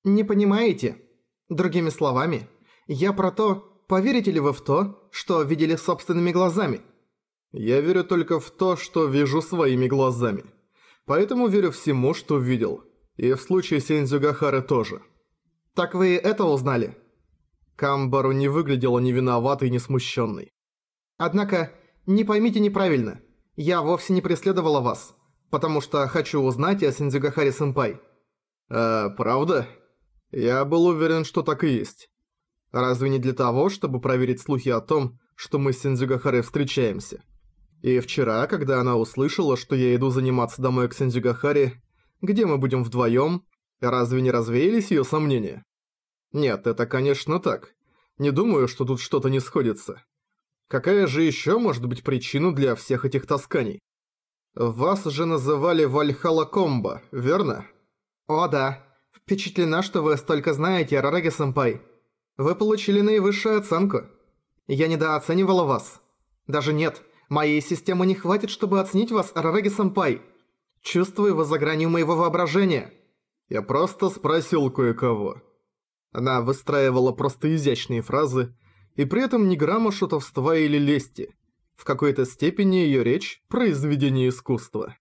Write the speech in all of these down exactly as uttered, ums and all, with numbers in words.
Не понимаете? Другими словами, я про то, поверите ли вы в то, что видели собственными глазами? Я верю только в то, что вижу своими глазами. Поэтому верю всему, что видел. И в случае Синдзюгахары тоже. Так вы это узнали? Камбару не выглядела ни виноватой, ни смущенной. Однако, не поймите неправильно. Я вовсе не преследовала вас, потому что хочу узнать о Синдзюгахаре-сэмпай. А, правда? Я был уверен, что так и есть. Разве не для того, чтобы проверить слухи о том, что мы с Синдзюгахарой встречаемся? И вчера, когда она услышала, что я иду заниматься домой к Синдзюгахаре, где мы будем вдвоем, разве не развеялись ее сомнения? Нет, это, конечно, так. Не думаю, что тут что-то не сходится. Какая же еще может быть причина для всех этих тасканий? Вас же называли Вальхалла Комбо, верно? О да, впечатлена, что вы столько знаете, Арараги-сэмпай. Вы получили наивысшую оценку. Я недооценивала вас. Даже нет, моей системы не хватит, чтобы оценить вас, Арараги-сэмпай. Чувствую, вы за гранью моего воображения. Я просто спросил кое-кого. Она выстраивала просто изящные фразы, и при этом ни грамма шутовства или лести. В какой-то степени её речь – произведение искусства.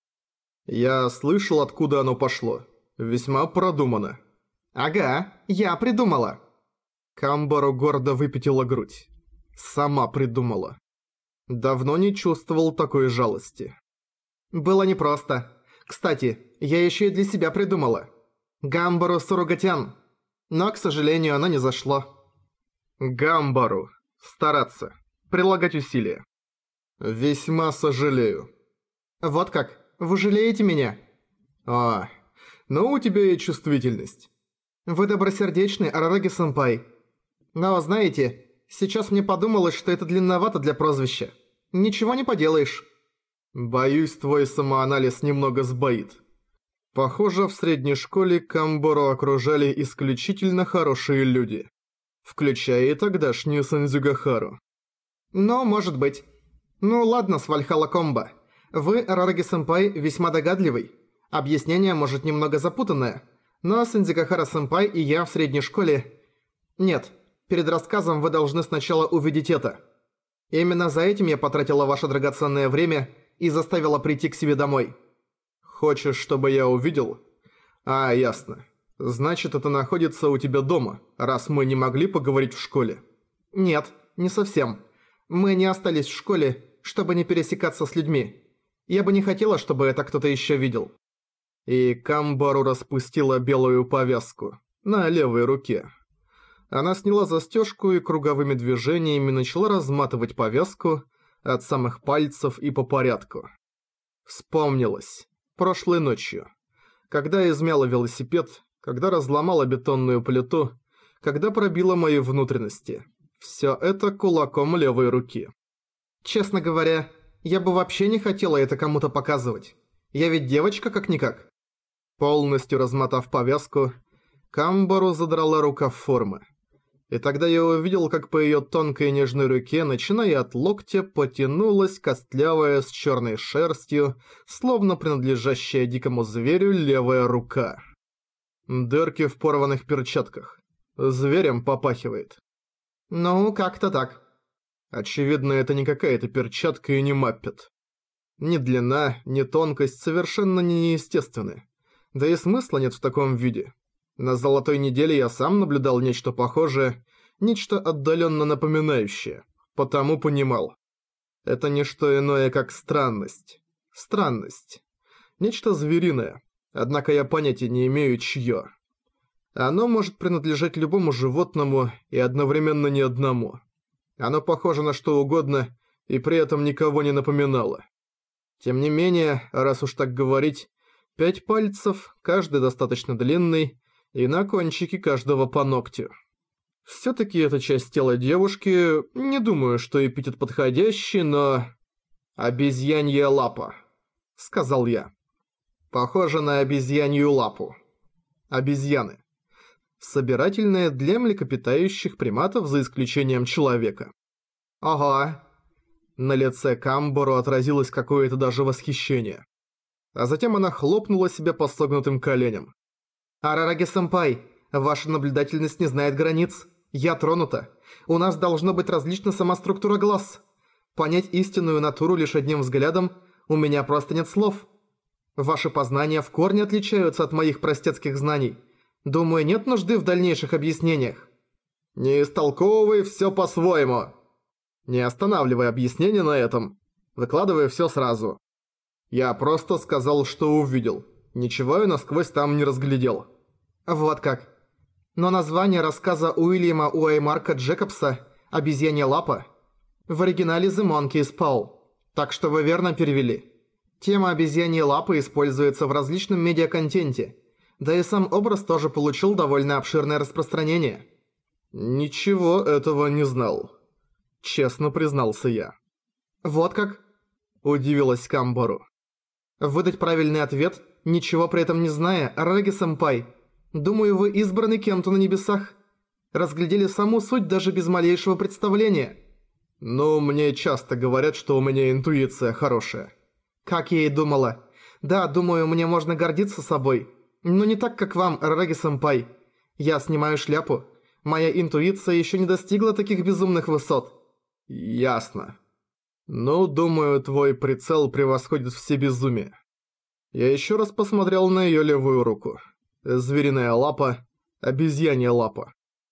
Я слышал, откуда оно пошло. Весьма продумано. Ага, я придумала. Камбару гордо выпятила грудь. Сама придумала. Давно не чувствовал такой жалости. Было непросто. Кстати, я ещё и для себя придумала. Гамбару Суругатян. Но, к сожалению, оно не зашло. Гамбару. Стараться. Прилагать усилия. Весьма сожалею. Вот как? Вы жалеете меня? А, ну у тебя и чувствительность. Вы добросердечный, Арараги-сэмпай. Но, знаете, сейчас мне подумалось, что это длинновато для прозвища. Ничего не поделаешь. Боюсь, твой самоанализ немного сбоит. Похоже, в средней школе Камбару окружали исключительно хорошие люди. Включая и тогдашнюю Синдзюгахару. Ну, может быть. Ну ладно, с Вальхалла Комбо. Вы, Арараги-сэмпай, весьма догадливый. Объяснение может немного запутанное. Но Синдзюгахара-сэмпай и я в средней школе... Нет, перед рассказом вы должны сначала увидеть это. Именно за этим я потратила ваше драгоценное время и заставила прийти к себе домой. Хочешь, чтобы я увидел? А, ясно. Значит, это находится у тебя дома, раз мы не могли поговорить в школе. Нет, не совсем. Мы не остались в школе, чтобы не пересекаться с людьми. Я бы не хотела, чтобы это кто-то еще видел. И Камбару распустила белую повязку на левой руке. Она сняла застежку и круговыми движениями начала разматывать повязку от самых пальцев и по порядку. Вспомнилось. Прошлой ночью. Когда измяла велосипед, когда разломала бетонную плиту, когда пробила мои внутренности. Всё это кулаком левой руки. Честно говоря, я бы вообще не хотела это кому-то показывать. Я ведь девочка как-никак. Полностью размотав повязку, Камбару задрала рукав формы. И тогда я увидел, как по её тонкой нежной руке, начиная от локтя, потянулась костлявая с чёрной шерстью, словно принадлежащая дикому зверю левая рука. Дырки в порванных перчатках. Зверем попахивает. Ну, как-то так. Очевидно, это не какая-то перчатка и не маппет. Ни длина, ни тонкость совершенно не неестественны. Да и смысла нет в таком виде. На золотой неделе я сам наблюдал нечто похожее, нечто отдаленно напоминающее, потому понимал. Это не что иное, как странность. Странность. Нечто звериное, однако я понятия не имею, чье. Оно может принадлежать любому животному и одновременно ни одному. Оно похоже на что угодно и при этом никого не напоминало. Тем не менее, раз уж так говорить, пять пальцев, каждый достаточно длинный, и на кончике каждого по ногтю. Всё-таки эта часть тела девушки, не думаю, что эпитет подходящий, но... «Обезьянья лапа», — сказал я. Похоже на обезьянью лапу. Обезьяны. Собирательное для млекопитающих приматов за исключением человека. Ага. На лице Камбару отразилось какое-то даже восхищение. А затем она хлопнула себя по согнутым коленям. Арараги-сэмпай, Ваша наблюдательность не знает границ. Я тронута. У нас должно быть различна сама структура глаз. Понять истинную натуру лишь одним взглядом у меня просто нет слов. Ваши познания в корне отличаются от моих простецких знаний. Думаю, нет нужды в дальнейших объяснениях. Не истолковывай все по-своему. Не останавливай объяснение на этом. Выкладывай все сразу. Я просто сказал, что увидел. Ничего я насквозь там не разглядел. Вот как. Но название рассказа Уильяма Уэймарка Джекобса «Обезьянья лапа» в оригинале «The Monkey's Paw», так что вы верно перевели. Тема обезьяньей лапы используется в различном медиаконтенте, да и сам образ тоже получил довольно обширное распространение. «Ничего этого не знал», — честно признался я. «Вот как?» — удивилась Камбору. «Выдать правильный ответ, ничего при этом не зная, Арараги-сэмпай. Думаю, вы избраны кем-то на небесах. Разглядели саму суть даже без малейшего представления». «Ну, мне часто говорят, что у меня интуиция хорошая». «Как я и думала. Да, думаю, мне можно гордиться собой. Но не так, как вам, Арараги-сэмпай. Я снимаю шляпу. Моя интуиция еще не достигла таких безумных высот». «Ясно. Ну, думаю, твой прицел превосходит все безумие». Я еще раз посмотрел на ее левую руку. Звериная лапа, обезьянья лапа.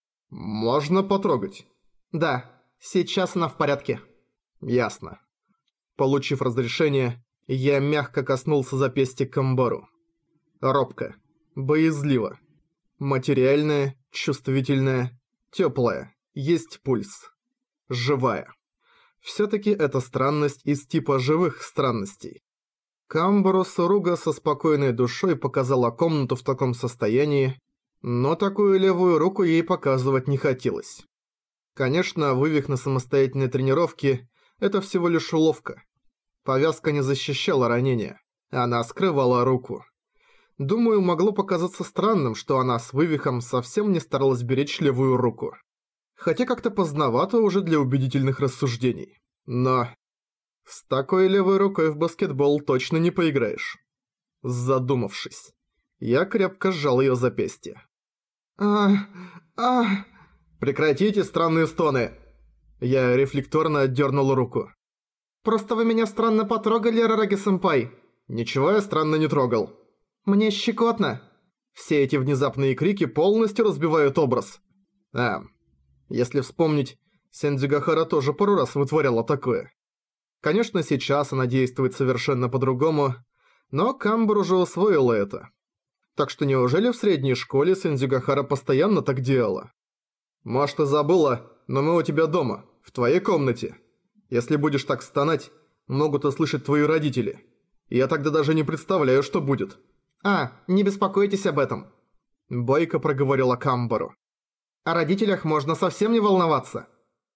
«Можно потрогать?» «Да, сейчас она в порядке». «Ясно». Получив разрешение, я мягко коснулся запястья Камбору. Робко, боязливо. Материальная, чувствительная, теплая, есть пульс. Живая. Всё-таки это странность из типа живых странностей. Камбору Суруга со спокойной душой показала комнату в таком состоянии, но такую левую руку ей показывать не хотелось. Конечно, вывих на самостоятельной тренировке – это всего лишь уловка. Повязка не защищала ранения, она скрывала руку. Думаю, могло показаться странным, что она с вывихом совсем не старалась беречь левую руку. Хотя как-то поздновато уже для убедительных рассуждений. Но с такой левой рукой в баскетбол точно не поиграешь. Задумавшись, я крепко сжал её запястье. а а Прекратите странные стоны!» Я рефлекторно отдёрнул руку. «Просто вы меня странно потрогали, Арараги-сэмпай». «Ничего я странно не трогал». «Мне щекотно». Все эти внезапные крики полностью разбивают образ. А, если вспомнить, Синдзюгахара тоже пару раз вытворяла такое. Конечно, сейчас она действует совершенно по-другому, но Камбор уже усвоила это. Так что неужели в средней школе Синдзюгахара постоянно так делала? «Может, ты забыла, но мы у тебя дома, в твоей комнате. Если будешь так стонать, могут услышать твои родители. Я тогда даже не представляю, что будет». «А, не беспокойтесь об этом», – бойко проговорила Камбору. «О родителях можно совсем не волноваться».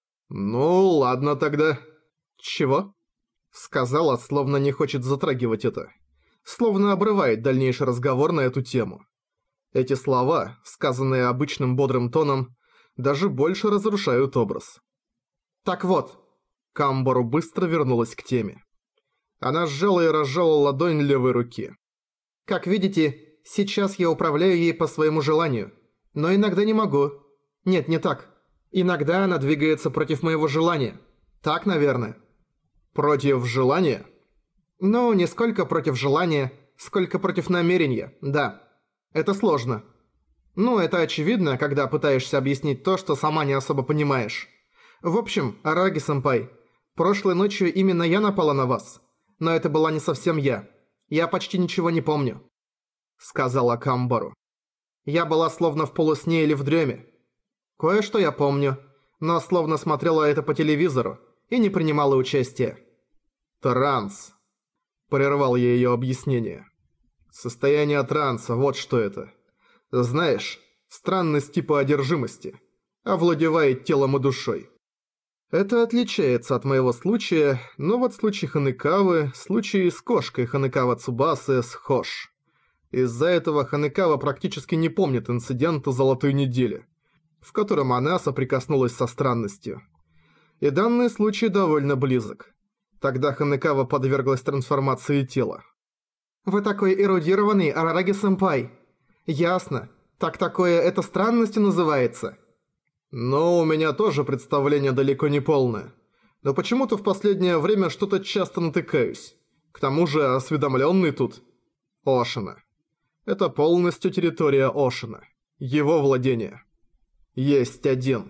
«Ну, ладно тогда». «Чего?» – сказала, словно не хочет затрагивать это. Словно обрывает дальнейший разговор на эту тему. Эти слова, сказанные обычным бодрым тоном, даже больше разрушают образ. «Так вот», – Камбору быстро вернулась к теме. Она сжала и разжала ладонь левой руки. «Как видите, сейчас я управляю ей по своему желанию. Но иногда не могу. Нет, не так. Иногда она двигается против моего желания. Так, наверное». «Против желания?» «Ну, не сколько против желания, сколько против намерения, да. Это сложно. Ну, это очевидно, когда пытаешься объяснить то, что сама не особо понимаешь. В общем, Арараги-сэмпай, прошлой ночью именно я напала на вас. Но это была не совсем я. Я почти ничего не помню», — сказала Камбору. «Я была словно в полусне или в дреме. Кое-что я помню, но словно смотрела это по телевизору и не принимала участия». «Транс», — прервал я её объяснение. «Состояние транса, вот что это. Знаешь, странность типа одержимости. Овладевает телом и душой. Это отличается от моего случая, но вот случай Ханекавы, случай с кошкой Ханекава Цубасы схож. Из-за этого Ханекава практически не помнит инцидента Золотой недели, в котором она соприкоснулась со странностью. И данный случай довольно близок. Тогда Ханекава подверглась трансформации тела. «Вы такой эрудированный, Арараги-сэмпай. Ясно. Так такое это странностью называется? Но у меня тоже представление далеко не полное. Но почему-то в последнее время что-то часто натыкаюсь. К тому же осведомленный тут. Ошина. Это полностью территория Ошина. Его владение. Есть один.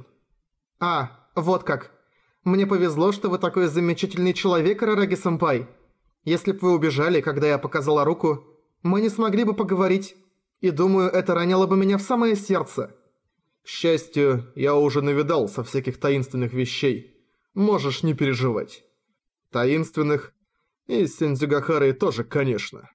А, вот как. Мне повезло, что вы такой замечательный человек, Арараги-сэмпай. Если бы вы убежали, когда я показала руку, мы не смогли бы поговорить. И думаю, это ранило бы меня в самое сердце. К счастью, я уже навидался всяких таинственных вещей. Можешь не переживать. Таинственных и с Синдзюгахарой тоже, конечно.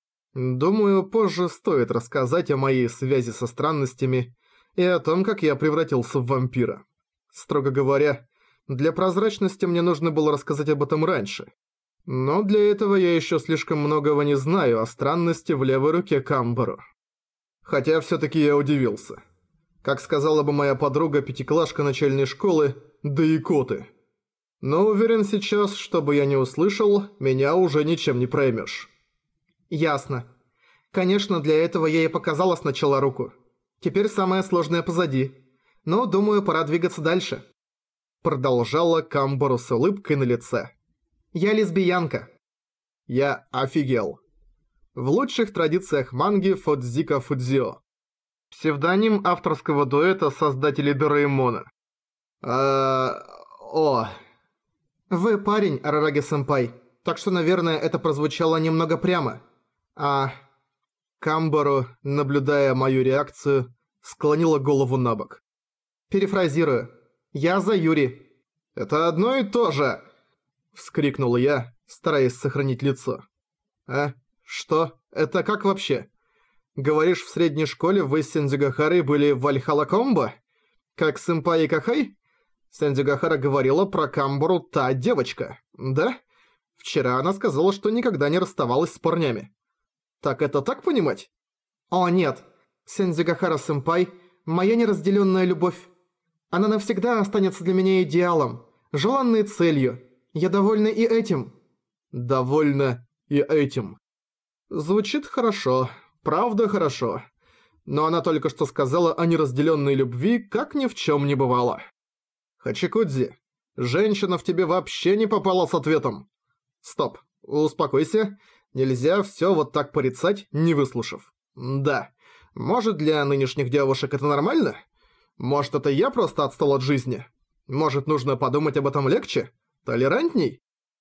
Думаю, позже стоит рассказать о моей связи со странностями и о том, как я превратился в вампира. Строго говоря, для прозрачности мне нужно было рассказать об этом раньше. Но для этого я еще слишком многого не знаю о странности в левой руке Камбару. Хотя всё-таки я удивился. Как сказала бы моя подруга-пятиклашка начальной школы, да и коты. Но уверен сейчас, что бы я не услышал, меня уже ничем не проймешь. Ясно. Конечно, для этого я и показала сначала руку. Теперь самое сложное позади. Но, думаю, пора двигаться дальше. Продолжала Камбару с улыбкой на лице. Я лесбиянка. Я офигел. В лучших традициях манги Фудзика Фудзио. Псевдоним авторского дуэта создателей Дораэмона. А... О... Вы парень, Арараги-сэмпай, так что, наверное, это прозвучало немного прямо. А... Камбару, наблюдая мою реакцию, склонила голову набок. Перефразирую. Я за Юри. Это одно и то же! Вскрикнул я, стараясь сохранить лицо. А? Что? Это как вообще? Говоришь, в средней школе вы с Синдзюгахарой были в Вальхалла-комбо? Как сэмпай и Кахай? Синдзюгахара говорила про Камбару та девочка, да? Вчера она сказала, что никогда не расставалась с парнями. Так это так понимать? О нет, Синдзюгахара-сэмпай – моя неразделенная любовь. Она навсегда останется для меня идеалом, желанной целью. Я довольна и этим. Довольна и этим. Звучит хорошо, правда хорошо. Но она только что сказала о неразделенной любви, как ни в чем не бывало. Хачикудзи, женщина в тебе вообще не попала с ответом. Стоп, успокойся. Нельзя все вот так порицать, не выслушав. Да, может, для нынешних девушек это нормально? Может, это я просто отстал от жизни? Может, нужно подумать об этом легче? Толерантней?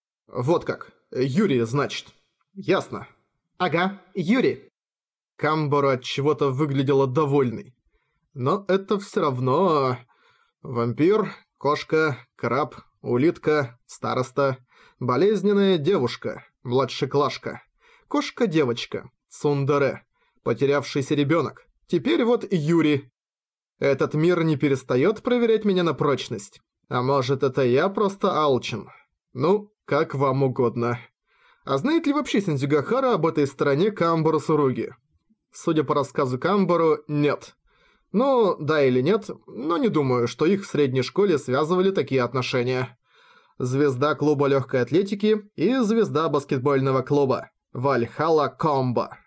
Вот как. Юрий, значит. Ясно. Ага, Юрий. Камбару от чего-то выглядела довольной. Но это все равно... Вампир, кошка, краб, улитка, староста, болезненная девушка, младшеклашка, кошка-девочка, цундаре, потерявшийся ребенок. Теперь вот Юрий. Этот мир не перестает проверять меня на прочность. А может, это я просто алчен? Ну, как вам угодно. А знает ли вообще Синдзюгахара об этой стороне Камбару Суруги? Судя по рассказу Камбару, нет. Ну, да или нет, но не думаю, что их в средней школе связывали такие отношения. Звезда клуба легкой атлетики и звезда баскетбольного клуба Вальхалла Комбо.